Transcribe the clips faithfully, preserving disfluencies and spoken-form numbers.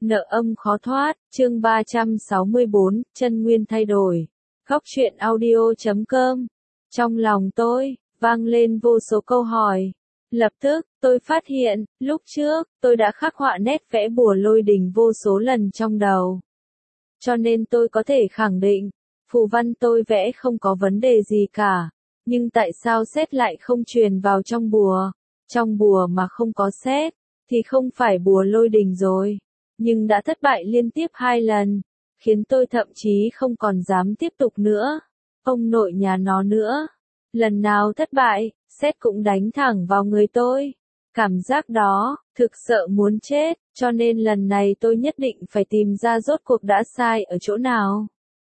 Nợ âm khó thoát, chương ba trăm sáu mươi bốn, chân nguyên thay đổi. Góc truyện audio chấm com. Trong lòng tôi, vang lên vô số câu hỏi. Lập tức, tôi phát hiện, lúc trước, tôi đã khắc họa nét vẽ bùa lôi đình vô số lần trong đầu. Cho nên tôi có thể khẳng định, phù văn tôi vẽ không có vấn đề gì cả. Nhưng tại sao sét lại không truyền vào trong bùa? Trong bùa mà không có sét, thì không phải bùa lôi đình rồi. Nhưng đã thất bại liên tiếp hai lần, khiến tôi thậm chí không còn dám tiếp tục nữa. Ông nội nhà nó nữa. Lần nào thất bại, sét cũng đánh thẳng vào người tôi. Cảm giác đó, thực sợ muốn chết, cho nên lần này tôi nhất định phải tìm ra rốt cuộc đã sai ở chỗ nào.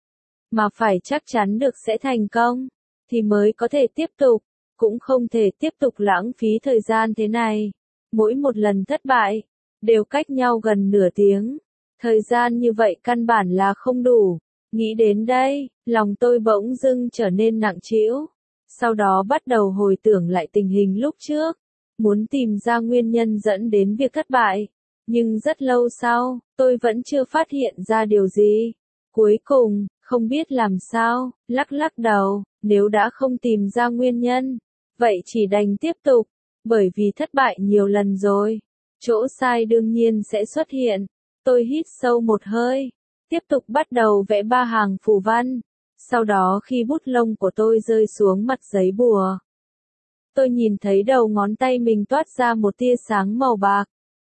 Mà phải chắc chắn được sẽ thành công, thì mới có thể tiếp tục, cũng không thể tiếp tục lãng phí thời gian thế này. Mỗi một lần thất bại, đều cách nhau gần nửa tiếng. Thời gian như vậy căn bản là không đủ. Nghĩ đến đây, lòng tôi bỗng dưng trở nên nặng trĩu. Sau đó bắt đầu hồi tưởng lại tình hình lúc trước, muốn tìm ra nguyên nhân dẫn đến việc thất bại. Nhưng rất lâu sau, tôi vẫn chưa phát hiện ra điều gì. Cuối cùng, không biết làm sao, lắc lắc đầu, nếu đã không tìm ra nguyên nhân, vậy chỉ đành tiếp tục, bởi vì thất bại nhiều lần rồi. Chỗ sai đương nhiên sẽ xuất hiện. Tôi hít sâu một hơi, tiếp tục bắt đầu vẽ ba hàng phù văn. Sau đó khi bút lông của tôi rơi xuống mặt giấy bùa, tôi nhìn thấy đầu ngón tay mình toát ra một tia sáng màu bạc.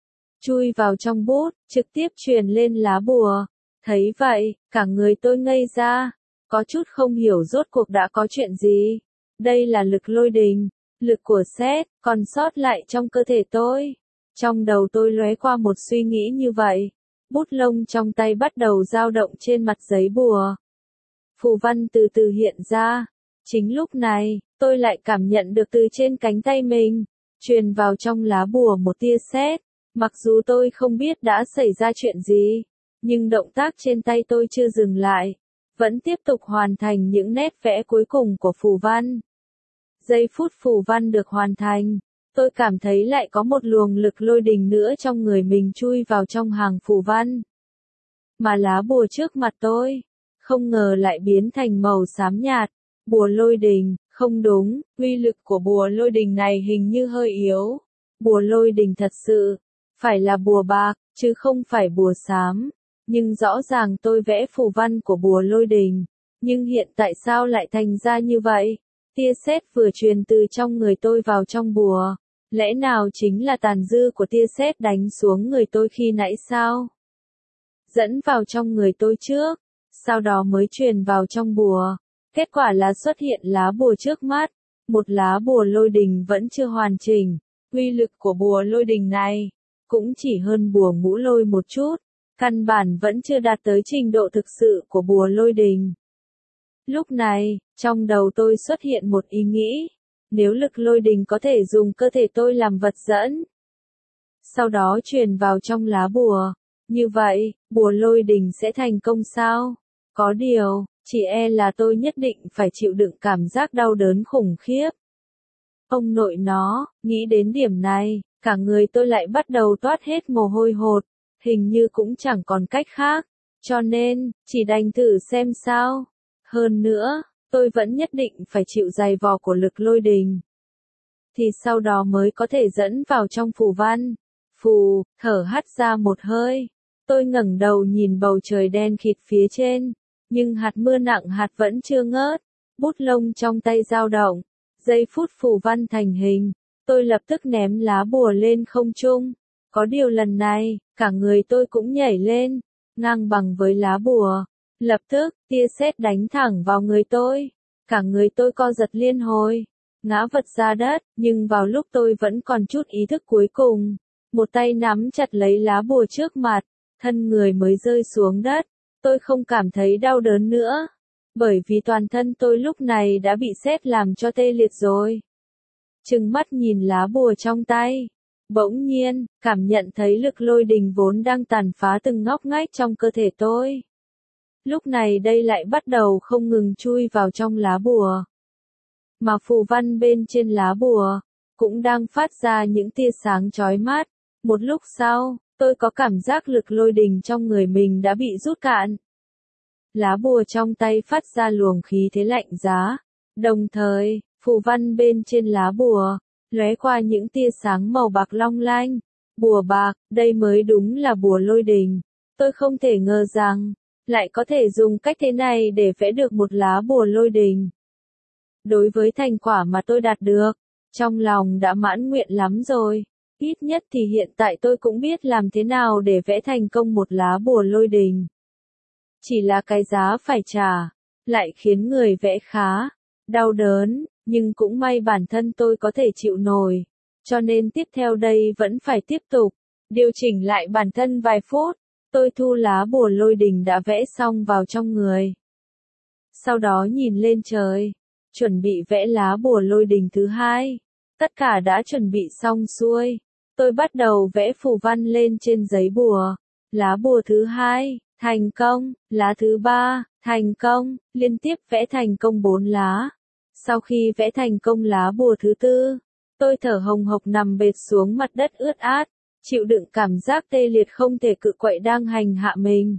Chui vào trong bút, trực tiếp truyền lên lá bùa. Thấy vậy, cả người tôi ngây ra, có chút không hiểu rốt cuộc đã có chuyện gì. Đây là lực lôi đình, lực của sét, còn sót lại trong cơ thể tôi. Trong đầu tôi lóe qua một suy nghĩ như vậy. Bút lông trong tay bắt đầu dao động trên mặt giấy bùa. Phù văn từ từ hiện ra. Chính lúc này, tôi lại cảm nhận được từ trên cánh tay mình, truyền vào trong lá bùa một tia sét. Mặc dù tôi không biết đã xảy ra chuyện gì, nhưng động tác trên tay tôi chưa dừng lại, vẫn tiếp tục hoàn thành những nét vẽ cuối cùng của phù văn. Giây phút phù văn được hoàn thành, tôi cảm thấy lại có một luồng lực lôi đình nữa trong người mình chui vào trong hàng phù văn. Mà lá bùa trước mặt tôi, không ngờ lại biến thành màu xám nhạt. Bùa lôi đình, không đúng, uy lực của bùa lôi đình này hình như hơi yếu. Bùa lôi đình thật sự, phải là bùa bạc, chứ không phải bùa xám. Nhưng rõ ràng tôi vẽ phù văn của bùa lôi đình. Nhưng hiện tại sao lại thành ra như vậy? Tia sét vừa truyền từ trong người tôi vào trong bùa. Lẽ nào chính là tàn dư của tia sét đánh xuống người tôi khi nãy sao? Dẫn vào trong người tôi trước, sau đó mới truyền vào trong bùa. Kết quả là xuất hiện lá bùa trước mắt. Một lá bùa lôi đình vẫn chưa hoàn chỉnh. Uy lực của bùa lôi đình này cũng chỉ hơn bùa ngũ lôi một chút. Căn bản vẫn chưa đạt tới trình độ thực sự của bùa lôi đình. Lúc này, trong đầu tôi xuất hiện một ý nghĩ. Nếu lực lôi đình có thể dùng cơ thể tôi làm vật dẫn, sau đó truyền vào trong lá bùa, như vậy, bùa lôi đình sẽ thành công sao? Có điều, chỉ e là tôi nhất định phải chịu đựng cảm giác đau đớn khủng khiếp. Ông nội nó, nghĩ đến điểm này, cả người tôi lại bắt đầu toát hết mồ hôi hột, hình như cũng chẳng còn cách khác, cho nên, chỉ đành thử xem sao. Hơn nữa, tôi vẫn nhất định phải chịu dày vò của lực lôi đình, thì sau đó mới có thể dẫn vào trong phù văn. Phù, thở hắt ra một hơi. Tôi ngẩng đầu nhìn bầu trời đen khịt phía trên, nhưng hạt mưa nặng hạt vẫn chưa ngớt. Bút lông trong tay dao động. Giây phút phù văn thành hình, tôi lập tức ném lá bùa lên không trung. Có điều lần này, cả người tôi cũng nhảy lên, ngang bằng với lá bùa. Lập tức, tia sét đánh thẳng vào người tôi. Cả người tôi co giật liên hồi, ngã vật ra đất, nhưng vào lúc tôi vẫn còn chút ý thức cuối cùng, một tay nắm chặt lấy lá bùa trước mặt, thân người mới rơi xuống đất. Tôi không cảm thấy đau đớn nữa, bởi vì toàn thân tôi lúc này đã bị sét làm cho tê liệt rồi. Trừng mắt nhìn lá bùa trong tay, bỗng nhiên, cảm nhận thấy lực lôi đình vốn đang tàn phá từng ngóc ngách trong cơ thể tôi. Lúc này đây lại bắt đầu không ngừng chui vào trong lá bùa. Mà phù văn bên trên lá bùa, cũng đang phát ra những tia sáng chói mắt. Một lúc sau, tôi có cảm giác lực lôi đình trong người mình đã bị rút cạn. Lá bùa trong tay phát ra luồng khí thế lạnh giá, đồng thời, phù văn bên trên lá bùa, lóe qua những tia sáng màu bạc long lanh. Bùa bạc, đây mới đúng là bùa lôi đình. Tôi không thể ngờ rằng, lại có thể dùng cách thế này để vẽ được một lá bùa lôi đình. Đối với thành quả mà tôi đạt được, trong lòng đã mãn nguyện lắm rồi. Ít nhất thì hiện tại tôi cũng biết làm thế nào để vẽ thành công một lá bùa lôi đình. Chỉ là cái giá phải trả, lại khiến người vẽ khá đau đớn, nhưng cũng may bản thân tôi có thể chịu nổi. Cho nên tiếp theo đây vẫn phải tiếp tục, điều chỉnh lại bản thân vài phút, tôi thu lá bùa lôi đình đã vẽ xong vào trong người. Sau đó nhìn lên trời, chuẩn bị vẽ lá bùa lôi đình thứ hai. Tất cả đã chuẩn bị xong xuôi. Tôi bắt đầu vẽ phù văn lên trên giấy bùa. Lá bùa thứ hai, thành công. Lá thứ ba, thành công. Liên tiếp vẽ thành công bốn lá. Sau khi vẽ thành công lá bùa thứ tư, tôi thở hồng hộc nằm bệt xuống mặt đất ướt át, chịu đựng cảm giác tê liệt không thể cự quậy đang hành hạ mình.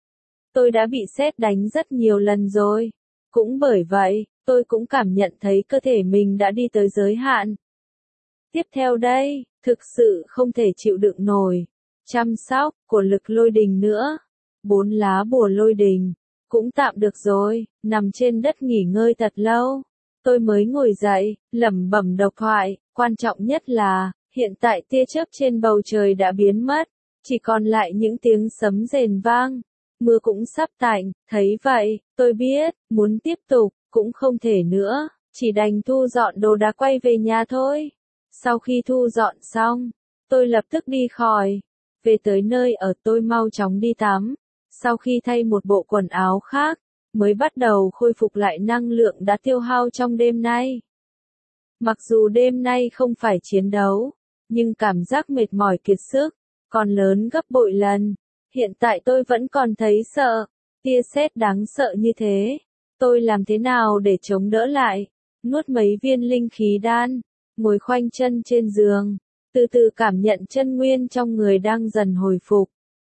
Tôi đã bị sét đánh rất nhiều lần rồi. Cũng bởi vậy, tôi cũng cảm nhận thấy cơ thể mình đã đi tới giới hạn. Tiếp theo đây, thực sự không thể chịu đựng nổi chăm sóc của lực lôi đình nữa. Bốn lá bùa lôi đình, cũng tạm được rồi, nằm trên đất nghỉ ngơi thật lâu. Tôi mới ngồi dậy, lẩm bẩm độc thoại, quan trọng nhất là, hiện tại tia chớp trên bầu trời đã biến mất, chỉ còn lại những tiếng sấm rền vang. Mưa cũng sắp tạnh, thấy vậy, tôi biết, muốn tiếp tục, cũng không thể nữa, chỉ đành thu dọn đồ đạc quay về nhà thôi. Sau khi thu dọn xong, tôi lập tức đi khỏi. Về tới nơi ở tôi mau chóng đi tắm. Sau khi thay một bộ quần áo khác, mới bắt đầu khôi phục lại năng lượng đã tiêu hao trong đêm nay. Mặc dù đêm nay không phải chiến đấu, nhưng cảm giác mệt mỏi kiệt sức, còn lớn gấp bội lần. Hiện tại tôi vẫn còn thấy sợ, tia sét đáng sợ như thế. Tôi làm thế nào để chống đỡ lại? Nuốt mấy viên linh khí đan, ngồi khoanh chân trên giường, từ từ cảm nhận chân nguyên trong người đang dần hồi phục.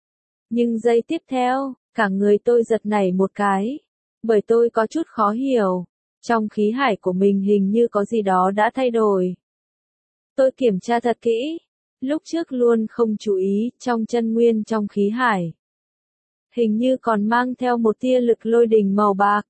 Nhưng giây tiếp theo, cả người tôi giật nảy một cái, bởi tôi có chút khó hiểu, trong khí hải của mình hình như có gì đó đã thay đổi. Tôi kiểm tra thật kỹ, lúc trước luôn không chú ý, trong chân nguyên trong khí hải, hình như còn mang theo một tia lực lôi đình màu bạc.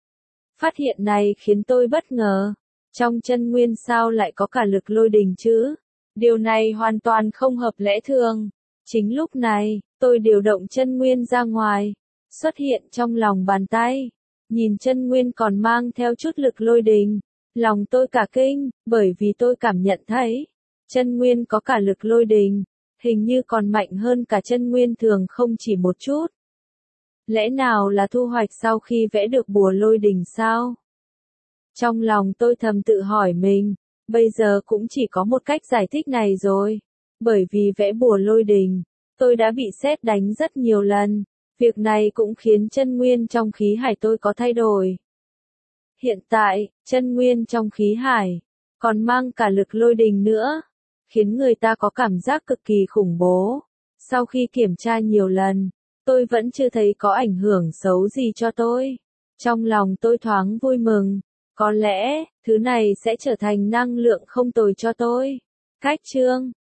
Phát hiện này khiến tôi bất ngờ, trong chân nguyên sao lại có cả lực lôi đình chứ? Điều này hoàn toàn không hợp lẽ thường. Chính lúc này, tôi điều động chân nguyên ra ngoài, xuất hiện trong lòng bàn tay. Nhìn chân nguyên còn mang theo chút lực lôi đình, lòng tôi cả kinh, bởi vì tôi cảm nhận thấy, chân nguyên có cả lực lôi đình, hình như còn mạnh hơn cả chân nguyên thường không chỉ một chút. Lẽ nào là thu hoạch sau khi vẽ được bùa lôi đình sao? Trong lòng tôi thầm tự hỏi mình, bây giờ cũng chỉ có một cách giải thích này rồi. Bởi vì vẽ bùa lôi đình, tôi đã bị sét đánh rất nhiều lần. Việc này cũng khiến chân nguyên trong khí hải tôi có thay đổi. Hiện tại, chân nguyên trong khí hải, còn mang cả lực lôi đình nữa, khiến người ta có cảm giác cực kỳ khủng bố. Sau khi kiểm tra nhiều lần, tôi vẫn chưa thấy có ảnh hưởng xấu gì cho tôi. Trong lòng tôi thoáng vui mừng, có lẽ, thứ này sẽ trở thành năng lượng không tồi cho tôi. Cách chương